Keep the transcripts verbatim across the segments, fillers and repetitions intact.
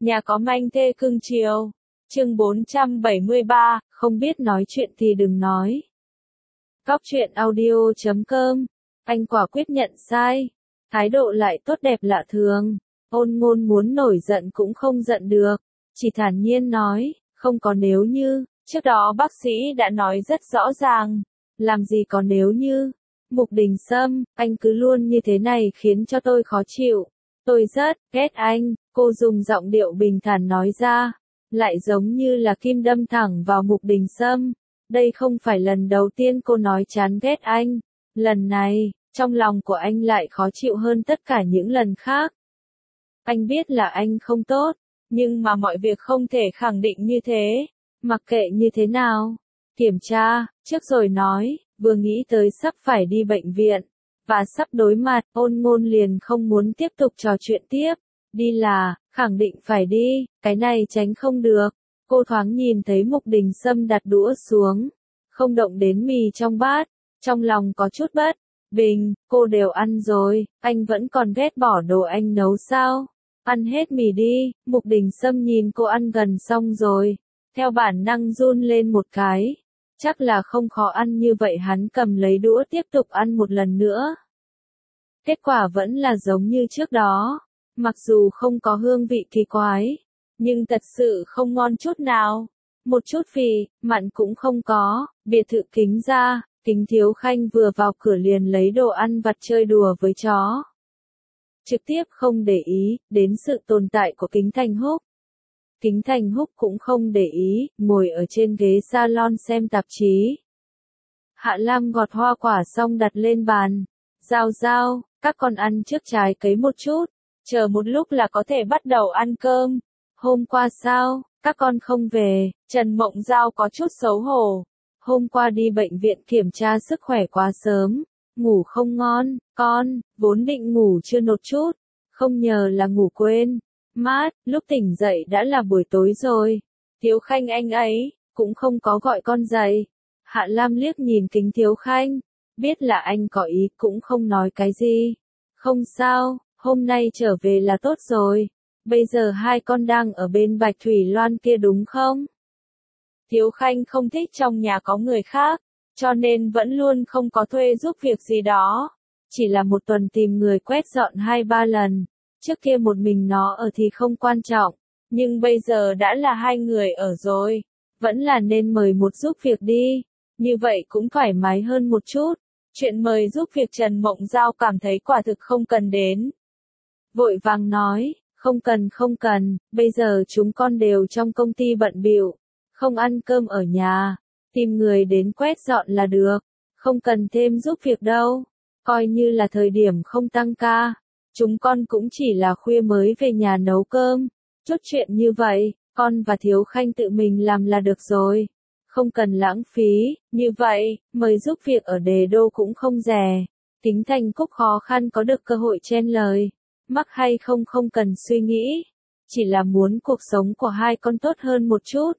Nhà có manh thê cưng chiều. Chương bốn trăm bảy mươi ba, không biết nói chuyện thì đừng nói. Cóc truyện audio chấm com. Anh quả quyết nhận sai. Thái độ lại tốt đẹp lạ thường. Ôn Ngôn muốn nổi giận cũng không giận được. Chỉ thản nhiên nói, không có nếu như. Trước đó bác sĩ đã nói rất rõ ràng. Làm gì có nếu như. Mục Đình Sâm, anh cứ luôn như thế này khiến cho tôi khó chịu. Tôi rất ghét anh, cô dùng giọng điệu bình thản nói ra. Lại giống như là kim đâm thẳng vào Mục Đình Sâm. Đây không phải lần đầu tiên cô nói chán ghét anh. Lần này, trong lòng của anh lại khó chịu hơn tất cả những lần khác. Anh biết là anh không tốt, nhưng mà mọi việc không thể khẳng định như thế. Mặc kệ như thế nào, kiểm tra, trước rồi nói, vừa nghĩ tới sắp phải đi bệnh viện, và sắp đối mặt, Ôn Ngôn liền không muốn tiếp tục trò chuyện tiếp. Đi là, khẳng định phải đi, cái này tránh không được. Cô thoáng nhìn thấy Mục Đình Sâm đặt đũa xuống, không động đến mì trong bát, trong lòng có chút bất bình, cô đều ăn rồi, anh vẫn còn ghét bỏ đồ anh nấu sao? Ăn hết mì đi. Mục Đình Sâm nhìn cô ăn gần xong rồi, theo bản năng run lên một cái. Chắc là không khó ăn như vậy, hắn cầm lấy đũa tiếp tục ăn một lần nữa. Kết quả vẫn là giống như trước đó, mặc dù không có hương vị kỳ quái, nhưng thật sự không ngon chút nào. Một chút phì, mặn cũng không có. Biệt thự Kính gia, Kính Thiếu Khanh vừa vào cửa liền lấy đồ ăn vặt chơi đùa với chó. Trực tiếp không để ý đến sự tồn tại của Kính Thành Húc. Kính Thành Húc cũng không để ý, ngồi ở trên ghế salon xem tạp chí. Hạ Lam gọt hoa quả xong đặt lên bàn. Giao giao, các con ăn trước trái cấy một chút, chờ một lúc là có thể bắt đầu ăn cơm. Hôm qua sao, các con không về? Trần Mộng Giao có chút xấu hổ. Hôm qua đi bệnh viện kiểm tra sức khỏe quá sớm, ngủ không ngon, con, vốn định ngủ chưa nốt chút, không nhờ là ngủ quên. Mát, lúc tỉnh dậy đã là buổi tối rồi. Thiếu Khanh anh ấy, cũng không có gọi con dậy. Hạ Lam liếc nhìn Kính Thiếu Khanh, biết là anh có ý cũng không nói cái gì. Không sao, hôm nay trở về là tốt rồi. Bây giờ hai con đang ở bên Bạch Thủy Loan kia đúng không? Thiếu Khanh không thích trong nhà có người khác, cho nên vẫn luôn không có thuê giúp việc gì đó. Chỉ là một tuần tìm người quét dọn hai ba lần. Trước kia một mình nó ở thì không quan trọng, nhưng bây giờ đã là hai người ở rồi, vẫn là nên mời một giúp việc đi, như vậy cũng thoải mái hơn một chút. Chuyện mời giúp việc Trần Mộng Giao cảm thấy quả thực không cần đến. Vội vàng nói, không cần không cần, bây giờ chúng con đều trong công ty bận bịu, không ăn cơm ở nhà, tìm người đến quét dọn là được, không cần thêm giúp việc đâu, coi như là thời điểm không tăng ca. Chúng con cũng chỉ là khuya mới về nhà nấu cơm. Chút chuyện như vậy, con và Thiếu Khanh tự mình làm là được rồi. Không cần lãng phí, như vậy, mời giúp việc ở Đề Đô cũng không rẻ. Kính Thành Cúc khó khăn có được cơ hội chen lời. Mắc hay không không cần suy nghĩ. Chỉ là muốn cuộc sống của hai con tốt hơn một chút.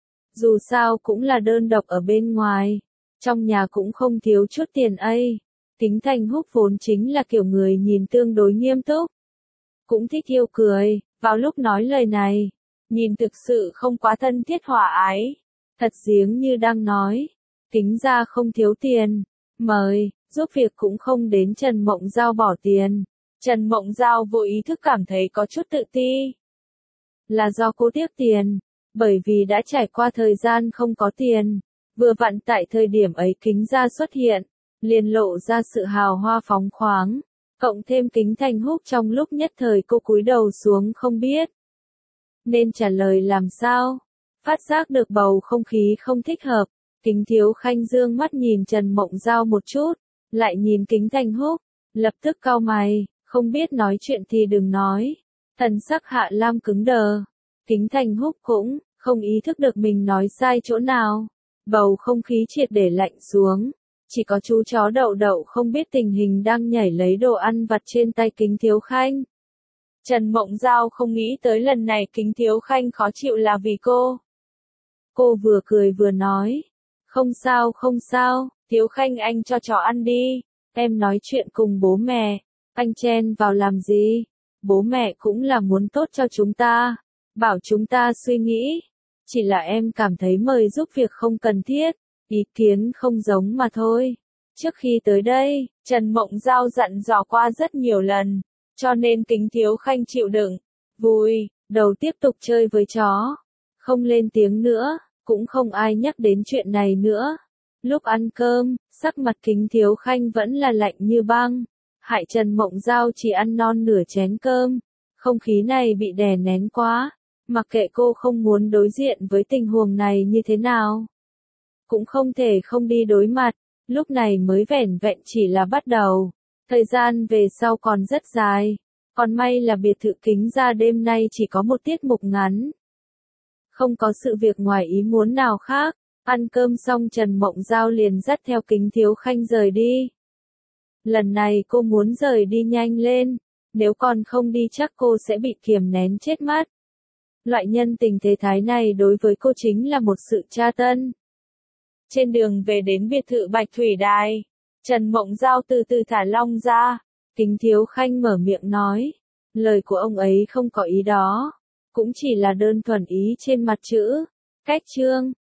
Dù sao cũng là đơn độc ở bên ngoài. Trong nhà cũng không thiếu chút tiền ấy. Kính Thành Húc vốn chính là kiểu người nhìn tương đối nghiêm túc. Cũng thích yêu cười, vào lúc nói lời này. Nhìn thực sự không quá thân thiết hòa ái. Thật giếng như đang nói. Kính gia không thiếu tiền. Mời, giúp việc cũng không đến Trần Mộng Giao bỏ tiền. Trần Mộng Giao vô ý thức cảm thấy có chút tự ti. Là do cô tiếc tiền. Bởi vì đã trải qua thời gian không có tiền. Vừa vặn tại thời điểm ấy Kính gia xuất hiện. Liền lộ ra sự hào hoa phóng khoáng, cộng thêm Kính Thành Húc trong lúc nhất thời cô cúi đầu xuống không biết nên trả lời làm sao. Phát giác được bầu không khí không thích hợp, Kính Thiếu Khanh dương mắt nhìn Trần Mộng Giao một chút, lại nhìn Kính Thành Húc, lập tức cau mày, không biết nói chuyện thì đừng nói. Thần sắc Hạ Lam cứng đờ, Kính Thành Húc cũng không ý thức được mình nói sai chỗ nào, bầu không khí triệt để lạnh xuống. Chỉ có chú chó Đậu Đậu không biết tình hình đang nhảy lấy đồ ăn vặt trên tay Kính Thiếu Khanh. Trần Mộng Giao không nghĩ tới lần này Kính Thiếu Khanh khó chịu là vì cô. Cô vừa cười vừa nói, không sao không sao, Thiếu Khanh anh cho chó ăn đi, em nói chuyện cùng bố mẹ, anh chen vào làm gì, bố mẹ cũng là muốn tốt cho chúng ta. bảo chúng ta suy nghĩ. Chỉ là em cảm thấy mời giúp việc không cần thiết, ý kiến không giống mà thôi. Trước khi tới đây, Trần Mộng Giao dặn dò qua rất nhiều lần, cho nên Kính Thiếu Khanh chịu đựng. Vui, đầu tiếp tục chơi với chó. Không lên tiếng nữa, cũng không ai nhắc đến chuyện này nữa. Lúc ăn cơm, sắc mặt Kính Thiếu Khanh vẫn là lạnh như băng. Hại Trần Mộng Giao chỉ ăn non nửa chén cơm. Không khí này bị đè nén quá. Mặc kệ cô không muốn đối diện với tình huống này như thế nào, cũng không thể không đi đối mặt. Lúc này mới vẻn vẹn chỉ là bắt đầu. Thời gian về sau còn rất dài. Còn may là biệt thự Kính gia đêm nay chỉ có một tiết mục ngắn. Không có sự việc ngoài ý muốn nào khác. Ăn cơm xong Trần Mộng Giao liền dắt theo Kính Thiếu Khanh rời đi. Lần này cô muốn rời đi nhanh lên. Nếu còn không đi chắc cô sẽ bị kiềm nén chết mất. Loại nhân tình thế thái này đối với cô chính là một sự tra tấn. Trên đường về đến biệt thự Bạch Thủy Đài, Trần Mộng Giao từ từ thả lỏng ra. Kính Thiếu Khanh mở miệng nói. Lời của ông ấy không có ý đó. Cũng chỉ là đơn thuần ý trên mặt chữ. Cách chương.